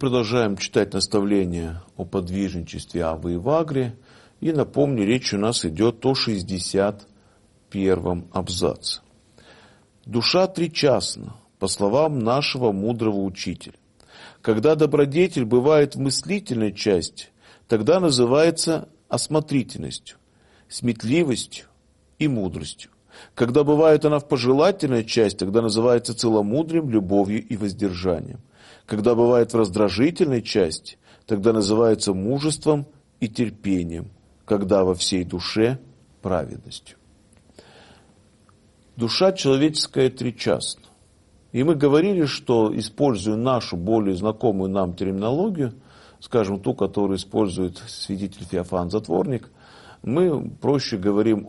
продолжаем читать наставления о подвижничестве Авы и Вагри. И напомню, речь у нас идет о 61-м абзаце. Душа тричастна, по словам нашего мудрого учителя. Когда добродетель бывает в мыслительной части, тогда называется осмотрительностью, сметливостью и мудростью. Когда бывает она в пожелательной части, тогда называется целомудрием, любовью и воздержанием. Когда бывает в раздражительной части, тогда называется мужеством и терпением. Когда во всей душе праведностью. Душа человеческая тричастна. И мы говорили, что, используя нашу более знакомую нам терминологию, скажем, ту, которую использует святитель Феофан Затворник, нам проще говорить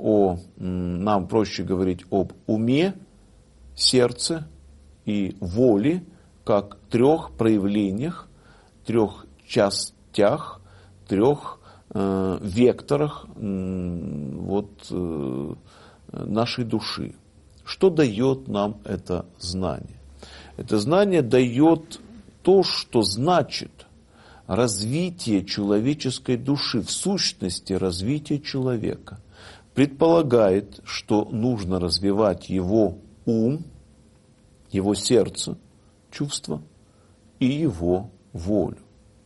об уме, сердце и воле, как трех проявлениях, трех частях, трех векторах нашей души. Что дает нам это знание? Это знание дает то, что значит развитие человеческой души, в сущности развитие человека. Предполагает, что нужно развивать его ум, его сердце, чувства и его волю.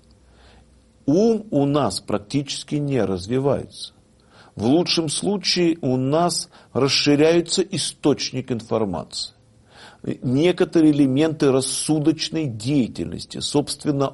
Ум у нас практически не развивается. В лучшем случае у нас расширяется источник информации. Некоторые элементы рассудочной деятельности. Собственно,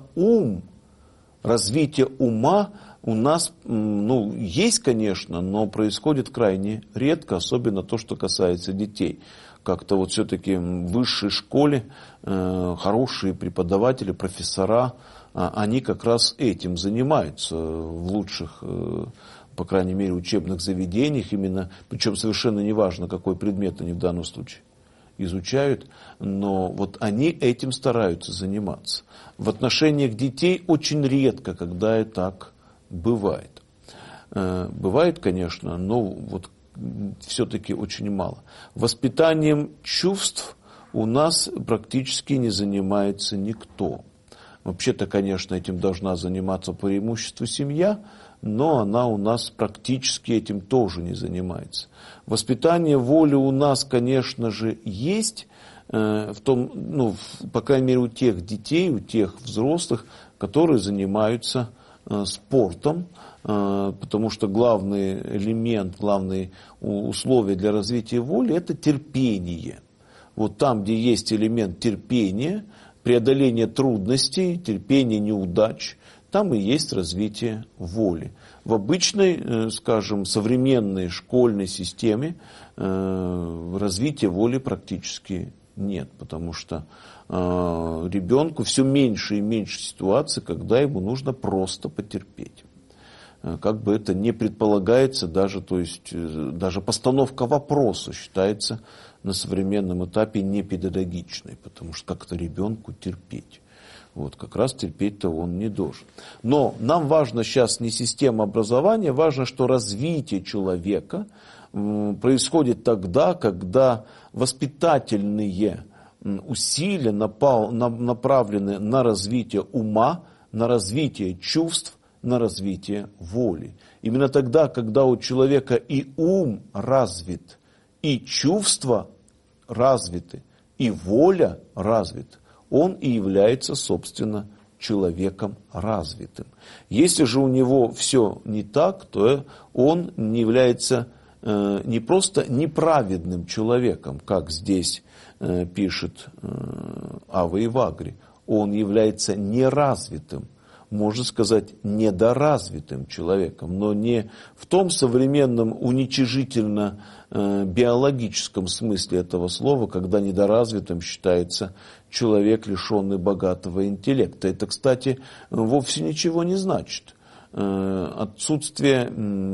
развитие ума у нас есть, конечно, но происходит крайне редко, особенно то, что касается детей. Как-то все-таки в высшей школе хорошие преподаватели, профессора, они как раз этим занимаются в лучших, по крайней мере, учебных заведениях, именно, причем совершенно неважно, какой предмет они в данном случае изучают, но они этим стараются заниматься. В отношениях детей очень редко, когда и так бывает. Бывает, конечно, но все-таки очень мало. Воспитанием чувств у нас практически не занимается никто. Вообще-то, конечно, этим должна заниматься по преимуществу семья, но она у нас практически этим тоже не занимается. Воспитание воли у нас, конечно же, есть, по крайней мере, у тех детей, у тех взрослых, которые занимаются спортом, потому что главный элемент, главные условия для развития воли – это терпение. Там, где есть элемент терпения, преодоление трудностей, терпение неудач, там и есть развитие воли. В обычной, скажем, современной школьной системе развития воли практически нет, потому что ребенку все меньше и меньше ситуаций, когда ему нужно просто потерпеть. Как бы это не предполагается, даже постановка вопроса считается на современном этапе непедагогичной, потому что как-то ребенку терпеть. Как раз терпеть-то он не должен. Но нам важно сейчас не система образования, важно, что развитие человека происходит тогда, когда воспитательные усилия направлены на развитие ума, на развитие чувств, на развитие воли. Именно тогда, когда у человека и ум развит, и чувства развиты, и воля развита, он и является, собственно, человеком развитым. Если же у него все не так, то он не является не просто неправедным человеком, как здесь пишет Ава и Вагри, он является неразвитым, можно сказать, недоразвитым человеком, но не в том современном уничижительно биологическом смысле этого слова, когда недоразвитым считается человек, лишенный богатого интеллекта. Это, кстати, вовсе ничего не значит. Отсутствие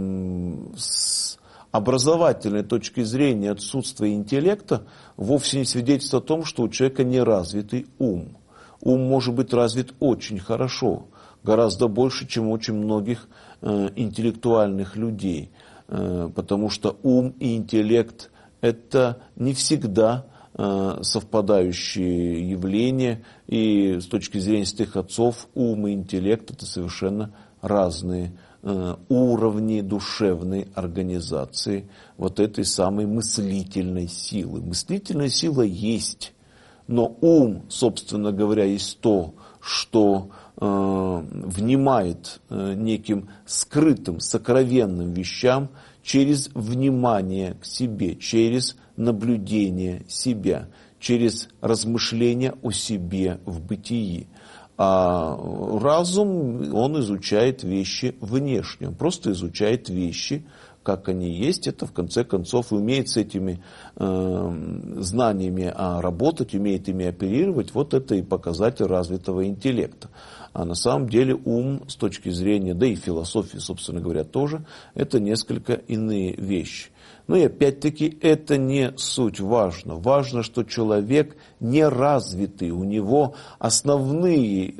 с образовательной точки зрения, отсутствие интеллекта вовсе не свидетельствует о том, что у человека неразвитый ум. Ум может быть развит очень хорошо, гораздо больше, чем у очень многих интеллектуальных людей. Потому что ум и интеллект – это не всегда совпадающие явления, и с точки зрения святых отцов ум и интеллект – это совершенно разные уровни душевной организации вот этой самой мыслительной силы. Мыслительная сила есть, но ум, собственно говоря, есть то, что внимает неким скрытым, сокровенным вещам через внимание к себе, через наблюдение себя, через размышления о себе в бытии. А разум, он изучает вещи внешне, он просто изучает вещи, как они есть. Это, в конце концов, умеет с этими знаниями работать, умеет ими оперировать. Вот это и показатель развитого интеллекта. А на самом деле ум с точки зрения, да и философии, собственно говоря, тоже, это несколько иные вещи. Но и опять-таки это не суть важно. Важно, что человек неразвитый, у него основные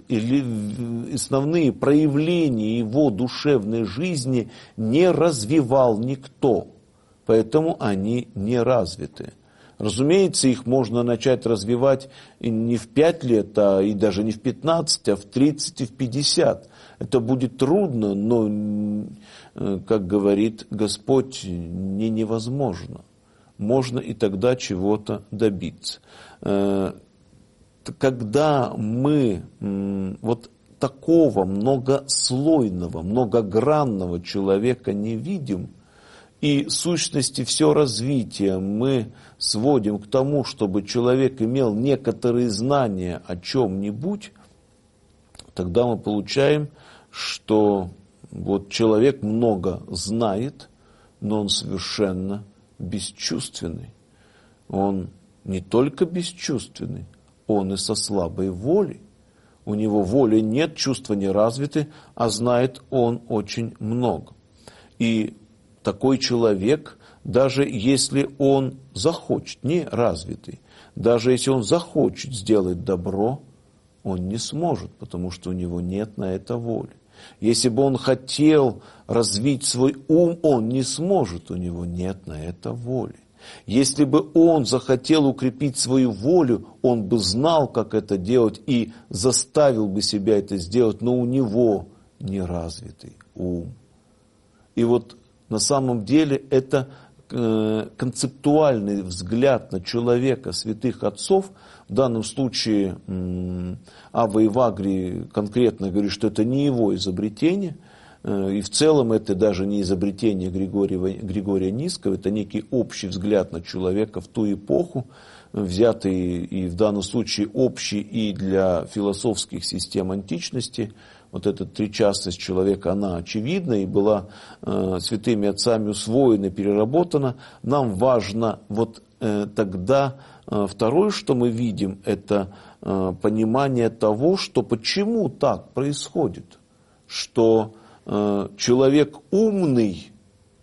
проявления его душевной жизни не развивал никто. Поэтому они не развиты. Разумеется, их можно начать развивать не в 5 лет, и даже не в 15, а в 30 и в 50. Это будет трудно, но, как говорит Господь, не невозможно. Можно и тогда чего-то добиться. Когда мы вот такого многослойного, многогранного человека не видим, и в сущности все развитие мы сводим к тому, чтобы человек имел некоторые знания о чем-нибудь, тогда мы получаем, что вот человек много знает, но он совершенно бесчувственный. Он не только бесчувственный, он и со слабой волей. У него воли нет, чувства не развиты, а знает он очень много. И такой человек, даже если он захочет, не развитый, даже если он захочет сделать добро, он не сможет, потому что у него нет на это воли. Если бы он хотел развить свой ум, он не сможет, у него нет на это воли. Если бы он захотел укрепить свою волю, он бы знал, как это делать, и заставил бы себя это сделать, но у него неразвитый ум. И вот на самом деле это концептуальный взгляд на человека святых отцов. В данном случае Авва Евагрий конкретно говорит, что это не его изобретение. И в целом это даже не изобретение Григория Низского, это некий общий взгляд на человека в ту эпоху, взятый и в данном случае общий и для философских систем античности. Вот эта тричастность человека, она очевидна и была святыми отцами усвоена, переработана. Нам важно вот тогда второе, что мы видим, это понимание того, что почему так происходит, что человек умный,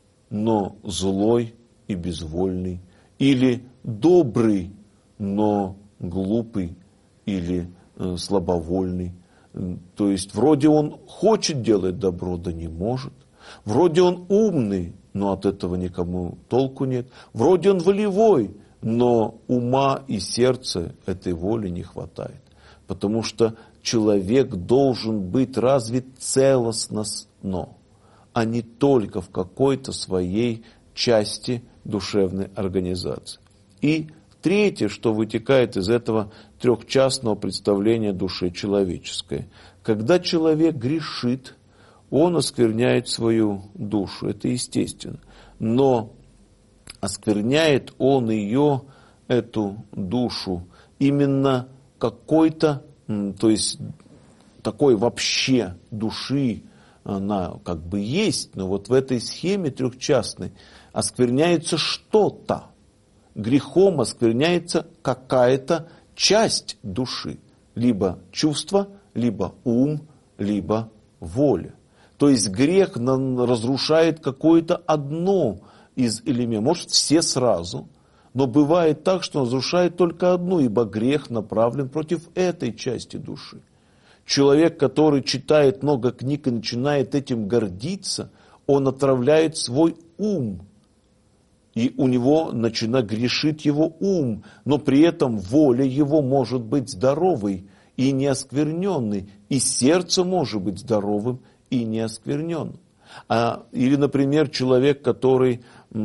но злой и безвольный, или добрый, но глупый или слабовольный. То есть вроде он хочет делать добро, да не может. Вроде он умный, но от этого никому толку нет. Вроде он волевой, но ума и сердца этой воли не хватает. Потому что человек должен быть развит целостно, а не только в какой-то своей части душевной организации. И третье, что вытекает из этого трехчастного представления души человеческой. Когда человек грешит, он оскверняет свою душу, это естественно. Но оскверняет он ее, эту душу, именно какой-то, то есть такой вообще души, она как бы есть, но вот в этой схеме трехчастной оскверняется что-то. Грехом оскверняется какая-то часть души. Либо чувство, либо ум, либо воля. То есть грех разрушает какое-то одно из элементов. Может, все сразу, но бывает так, что он разрушает только одну, ибо грех направлен против этой части души. Человек, который читает много книг и начинает этим гордиться, он отравляет свой ум. и у него начинает грешить его ум, но при этом воля его может быть здоровой и неоскверненной, и сердце может быть здоровым и неоскверненным. Или, например, человек, который,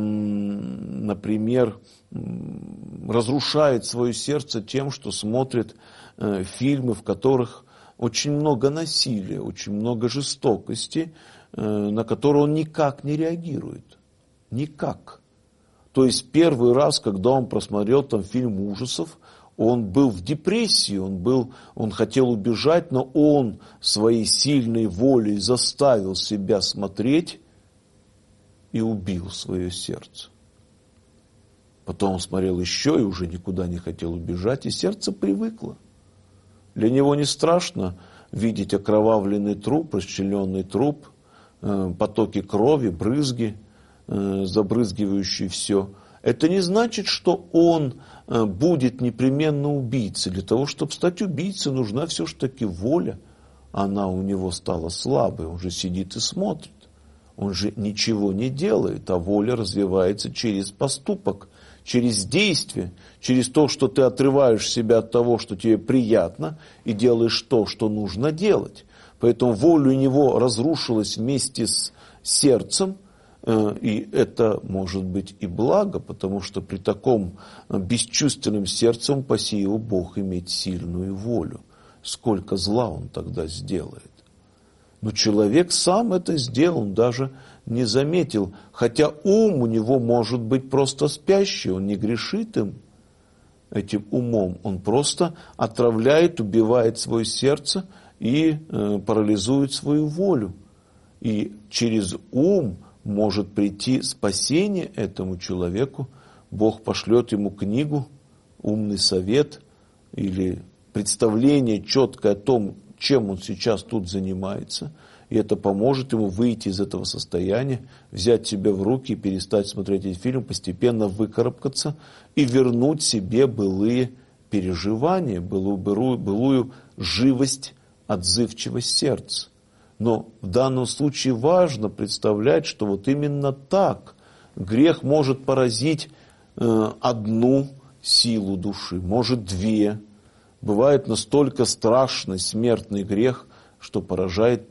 например, разрушает свое сердце тем, что смотрит фильмы, в которых очень много насилия, очень много жестокости, на которые он никак не реагирует. Никак. То есть первый раз, когда он просмотрел там фильм ужасов, он был в депрессии, он хотел убежать, но он своей сильной волей заставил себя смотреть и убил свое сердце. Потом он смотрел еще и уже никуда не хотел убежать, и сердце привыкло. Для него не страшно видеть окровавленный труп, расчлененный труп, потоки крови, брызги, забрызгивающие все. Это не значит, что он будет непременно убийцей. Для того, чтобы стать убийцей, нужна все-таки воля. Она у него стала слабой, он же сидит и смотрит. Он же ничего не делает, а воля развивается через поступок, через действие, через то, что ты отрываешь себя от того, что тебе приятно, и делаешь то, что нужно делать. Поэтому воля у него разрушилась вместе с сердцем, и это может быть и благо, потому что при таком бесчувственном сердце он посеял Бог иметь сильную волю. Сколько зла он тогда сделает. Но человек сам это сделал, он даже не заметил. Хотя ум у него может быть просто спящий, он не грешит этим умом. Он просто отравляет, убивает свое сердце и парализует свою волю. И через ум может прийти спасение этому человеку. Бог пошлет ему книгу, умный совет или представление четкое о том, чем он сейчас тут занимается. И это поможет ему выйти из этого состояния, взять себя в руки, перестать смотреть этот фильм, постепенно выкарабкаться и вернуть себе былые переживания, былую живость, отзывчивость сердца. Но в данном случае важно представлять, что вот именно так грех может поразить одну силу души, может две. Бывает настолько страшный смертный грех, что поражает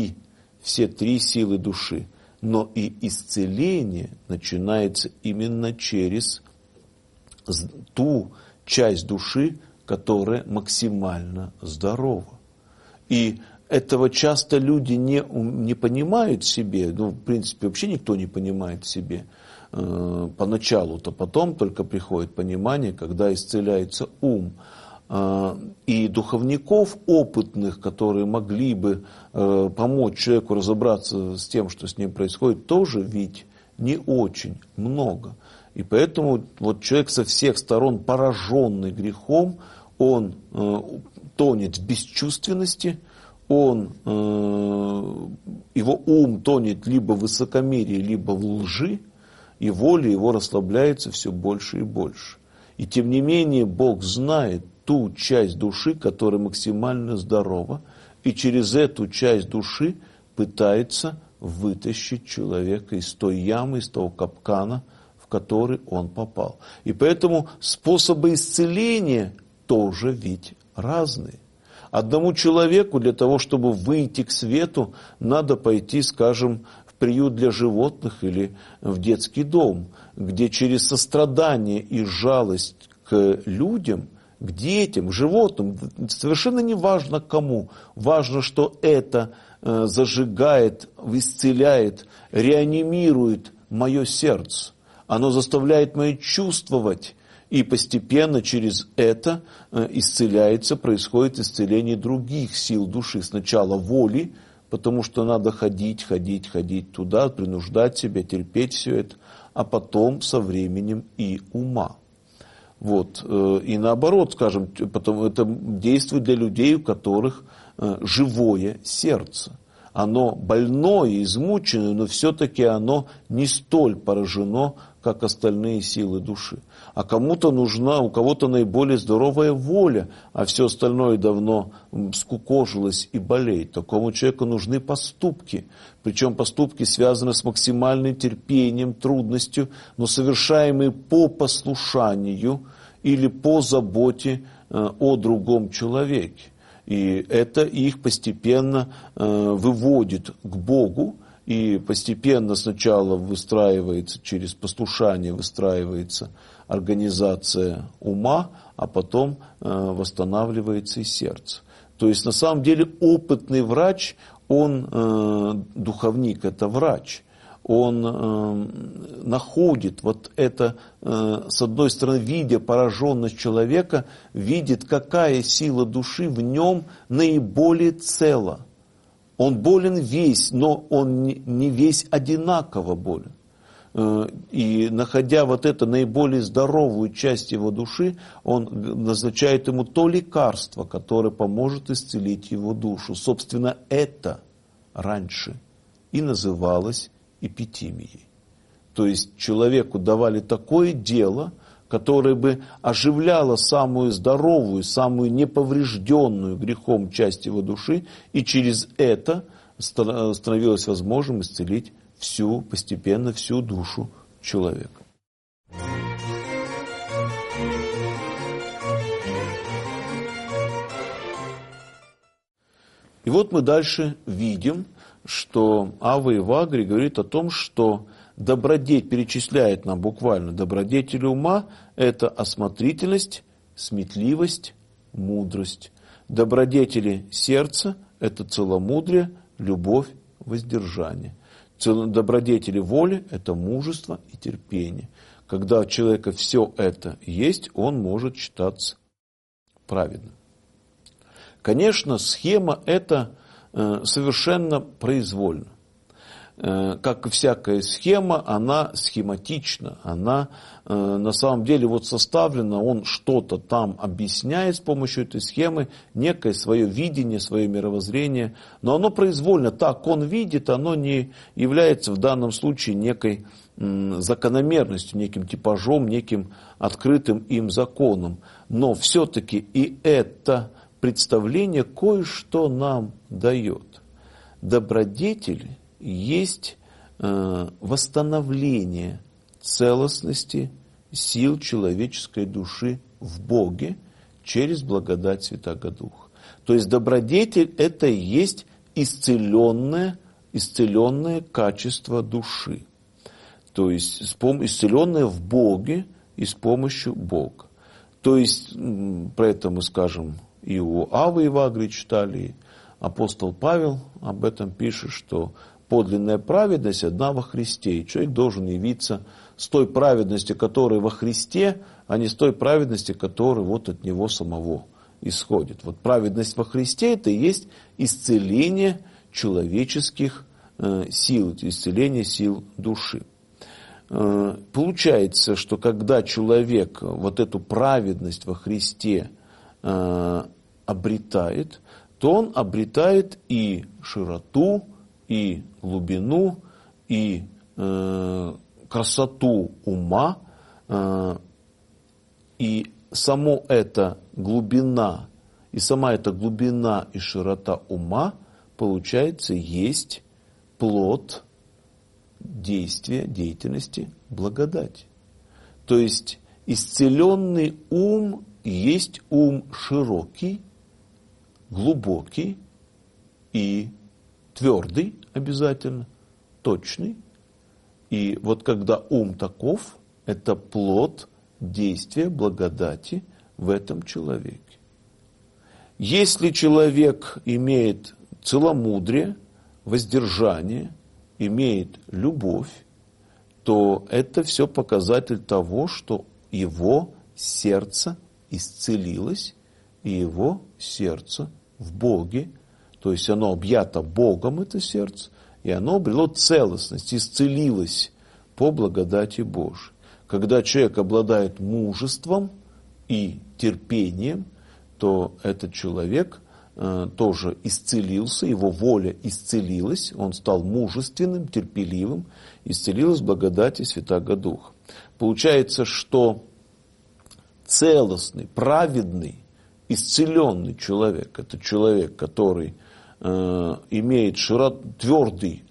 все три силы души. Но и исцеление начинается именно через ту часть души, которая максимально здорова. И этого часто люди не понимают в себе, в принципе, вообще никто не понимает в себе поначалу-то, потом только приходит понимание, когда исцеляется ум. И духовников опытных, которые могли бы помочь человеку разобраться с тем, что с ним происходит, тоже ведь не очень много. И поэтому вот человек со всех сторон, пораженный грехом, он тонет в бесчувственности, его ум тонет либо в высокомерии, либо в лжи, и воля его расслабляется все больше и больше. И тем не менее Бог знает ту часть души, которая максимально здорова, и через эту часть души пытается вытащить человека из той ямы, из того капкана, в который он попал. И поэтому способы исцеления тоже ведь разные. Одному человеку для того, чтобы выйти к свету, надо пойти, скажем, в приют для животных или в детский дом, где через сострадание и жалость к людям, к детям, к животным, совершенно не важно кому, важно, что это зажигает, исцеляет, реанимирует мое сердце. Оно заставляет меня чувствовать. И постепенно через это исцеляется, происходит исцеление других сил души. Сначала воли, потому что надо ходить туда, принуждать себя, терпеть все это, а потом со временем и ума. Вот. И наоборот, скажем, потом это действует для людей, у которых живое сердце. Оно больное, измученное, но все-таки оно не столь поражено как остальные силы души. А кому-то нужна, у кого-то наиболее здоровая воля, а все остальное давно скукожилось и болеет. Такому человеку нужны поступки. Причем поступки связаны с максимальным терпением, трудностью, но совершаемые по послушанию или по заботе о другом человеке. И это их постепенно выводит к Богу, и постепенно сначала выстраивается, через послушание выстраивается организация ума, а потом восстанавливается и сердце. То есть на самом деле опытный врач, он, духовник это врач, он находит вот это, с одной стороны, видя пораженность человека, видит, какая сила души в нем наиболее цела. Он болен весь, но он не весь одинаково болен. И находя вот эту наиболее здоровую часть его души, он назначает ему то лекарство, которое поможет исцелить его душу. Собственно, это раньше и называлось эпитимией. То есть человеку давали такое дело, которое бы оживляло самую здоровую, самую неповрежденную грехом часть его души, и через это становилось возможным исцелить постепенно всю душу человека. И вот мы дальше видим, что Ава Евагрий говорит о том, что добродетель, перечисляет нам буквально, добродетель ума – это осмотрительность, сметливость, мудрость. Добродетели сердца – это целомудрие, любовь, воздержание. Добродетели воли – это мужество и терпение. Когда у человека все это есть, он может считаться праведным. Конечно, схема эта совершенно произвольна. Как и всякая схема, она схематична, она на самом деле вот составлена, он что-то там объясняет с помощью этой схемы, некое свое видение, свое мировоззрение, но оно произвольно, так он видит, оно не является в данном случае некой закономерностью, неким типажом, неким открытым им законом. Но все-таки и это представление кое-что нам дает. Добродетели есть восстановление целостности сил человеческой души в Боге через благодать Святаго Духа. То есть добродетель – это и есть исцеленное качество души. То есть исцеленное в Боге и с помощью Бога. То есть про это мы скажем и у Авы Евагрии читали, и апостол Павел об этом пишет, что подлинная праведность одна во Христе. И человек должен явиться с той праведностью, которая во Христе, а не с той праведностью, которая вот от Него самого исходит. Вот праведность во Христе – это и есть исцеление человеческих сил, исцеление сил души. Получается, что когда человек вот эту праведность во Христе обретает, то он обретает и широту, и глубину, и красоту ума, и сама эта глубина и широта ума, получается, есть плод действия, деятельности благодати. То есть исцеленный ум есть ум широкий, глубокий и твердый обязательно, точный. И вот когда ум таков, это плод действия благодати в этом человеке. Если человек имеет целомудрие, воздержание, имеет любовь, то это все показатель того, что его сердце исцелилось, и его сердце в Боге, то есть оно объято Богом, это сердце, и оно обрело целостность, исцелилось по благодати Божией. Когда человек обладает мужеством и терпением, то этот человек тоже исцелился, его воля исцелилась, он стал мужественным, терпеливым, исцелилась благодати Святаго Духа. получается, что целостный, праведный, исцеленный человек, это человек, который имеет твердый,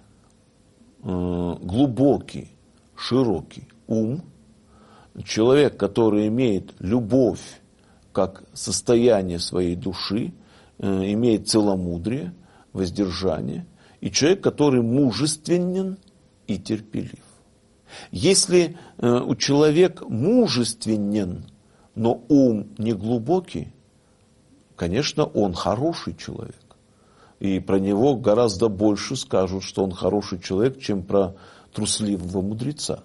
глубокий, широкий ум, человек, который имеет любовь как состояние своей души, имеет целомудрие, воздержание, и человек, который мужественен и терпелив. Если у человека мужественен, но ум не глубокий, конечно, он хороший человек. И про него гораздо больше скажут, что он хороший человек, чем про трусливого мудреца.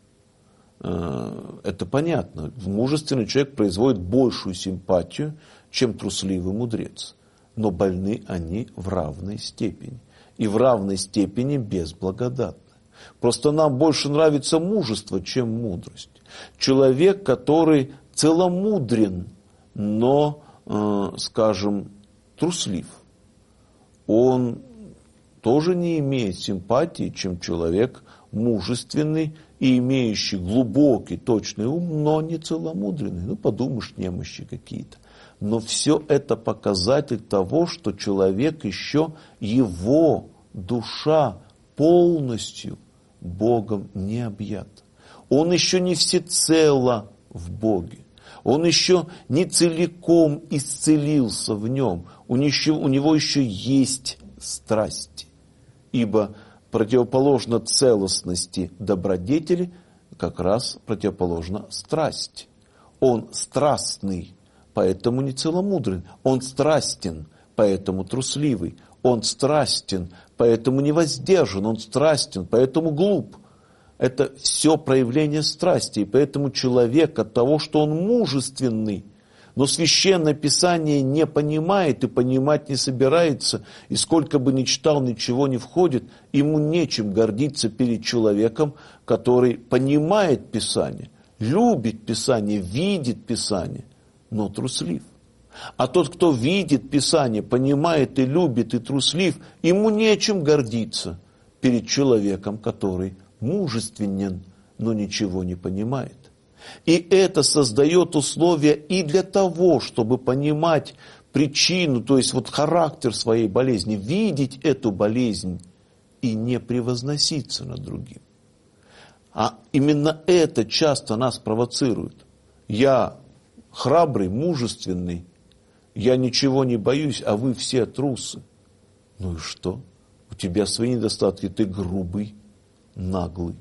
Это понятно. Мужественный человек производит большую симпатию, чем трусливый мудрец. Но больны они в равной степени. И в равной степени безблагодатны. Просто нам больше нравится мужество, чем мудрость. Человек, который целомудрен, но, скажем, труслив, он тоже не имеет симпатии, чем человек мужественный и имеющий глубокий, точный ум, но не целомудренный. Ну, подумаешь, немощи какие-то. Но все это показатель того, что человек еще, его душа полностью Богом не объят. Он еще не всецело в Боге. Он еще не целиком исцелился в нем. У него еще есть страсти. Ибо противоположно целостности добродетели как раз противоположно страсть. Он страстный, поэтому не целомудрен. Он страстен, поэтому трусливый. Он страстен, поэтому не воздержан. Он страстен, поэтому глуп. Это все проявление страсти. И поэтому человек от того, что он мужественный, но Священное Писание не понимает и понимать не собирается, и сколько бы ни читал, ничего не входит, ему нечем гордиться перед человеком, который понимает Писание, любит Писание, видит Писание, но труслив. А тот, кто видит Писание, понимает и любит, и труслив, ему нечем гордиться перед человеком, который мужественен, но ничего не понимает. И это создает условия и для того, чтобы понимать причину, то есть вот характер своей болезни, видеть эту болезнь и не превозноситься над другим. А именно это часто нас провоцирует. Я храбрый, мужественный, я ничего не боюсь, а вы все трусы. Ну и что? У тебя свои недостатки, ты грубый, наглый.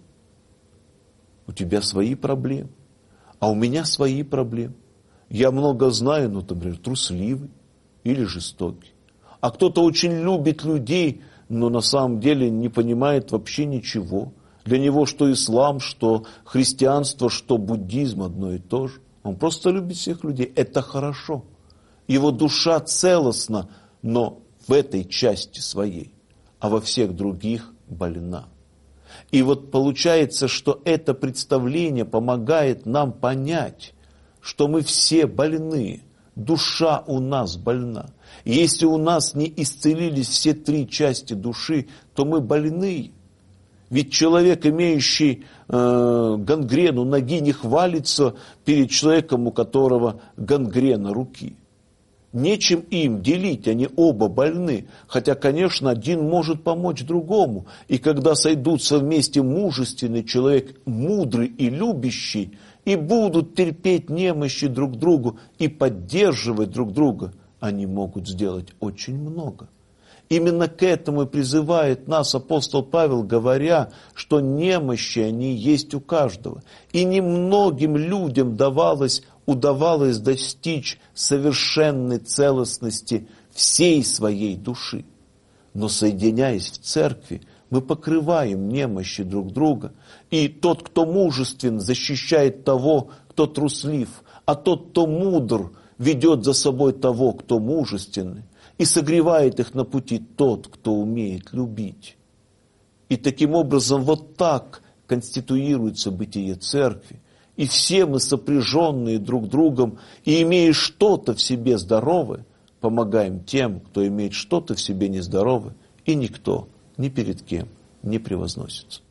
У тебя свои проблемы. А у меня свои проблемы. Я много знаю, но, например, трусливый или жестокий. А кто-то очень любит людей, но на самом деле не понимает вообще ничего. Для него что ислам, что христианство, что буддизм одно и то же. Он просто любит всех людей. Это хорошо. Его душа целостна, но в этой части своей, а во всех других больна. И вот получается, что это представление помогает нам понять, что мы все больны, душа у нас больна. И если у нас не исцелились все три части души, то мы больны. Ведь человек, имеющий гангрену ноги, не хвалится перед человеком, у которого гангрена руки. Нечем им делить, они оба больны. Хотя, конечно, один может помочь другому. И когда сойдутся вместе мужественный человек, мудрый и любящий, и будут терпеть немощи друг другу и поддерживать друг друга, они могут сделать очень много. Именно к этому и призывает нас апостол Павел, говоря, что немощи они есть у каждого. И немногим людям удавалось достичь совершенной целостности всей своей души. Но соединяясь в церкви, мы покрываем немощи друг друга. И тот, кто мужествен, защищает того, кто труслив, а тот, кто мудр, ведет за собой того, кто мужественный. И согревает их на пути тот, кто умеет любить. И таким образом вот так конституируется бытие церкви. И все мы, сопряженные друг другом, и имея что-то в себе здоровое, помогаем тем, кто имеет что-то в себе нездоровое, и никто ни перед кем не превозносится.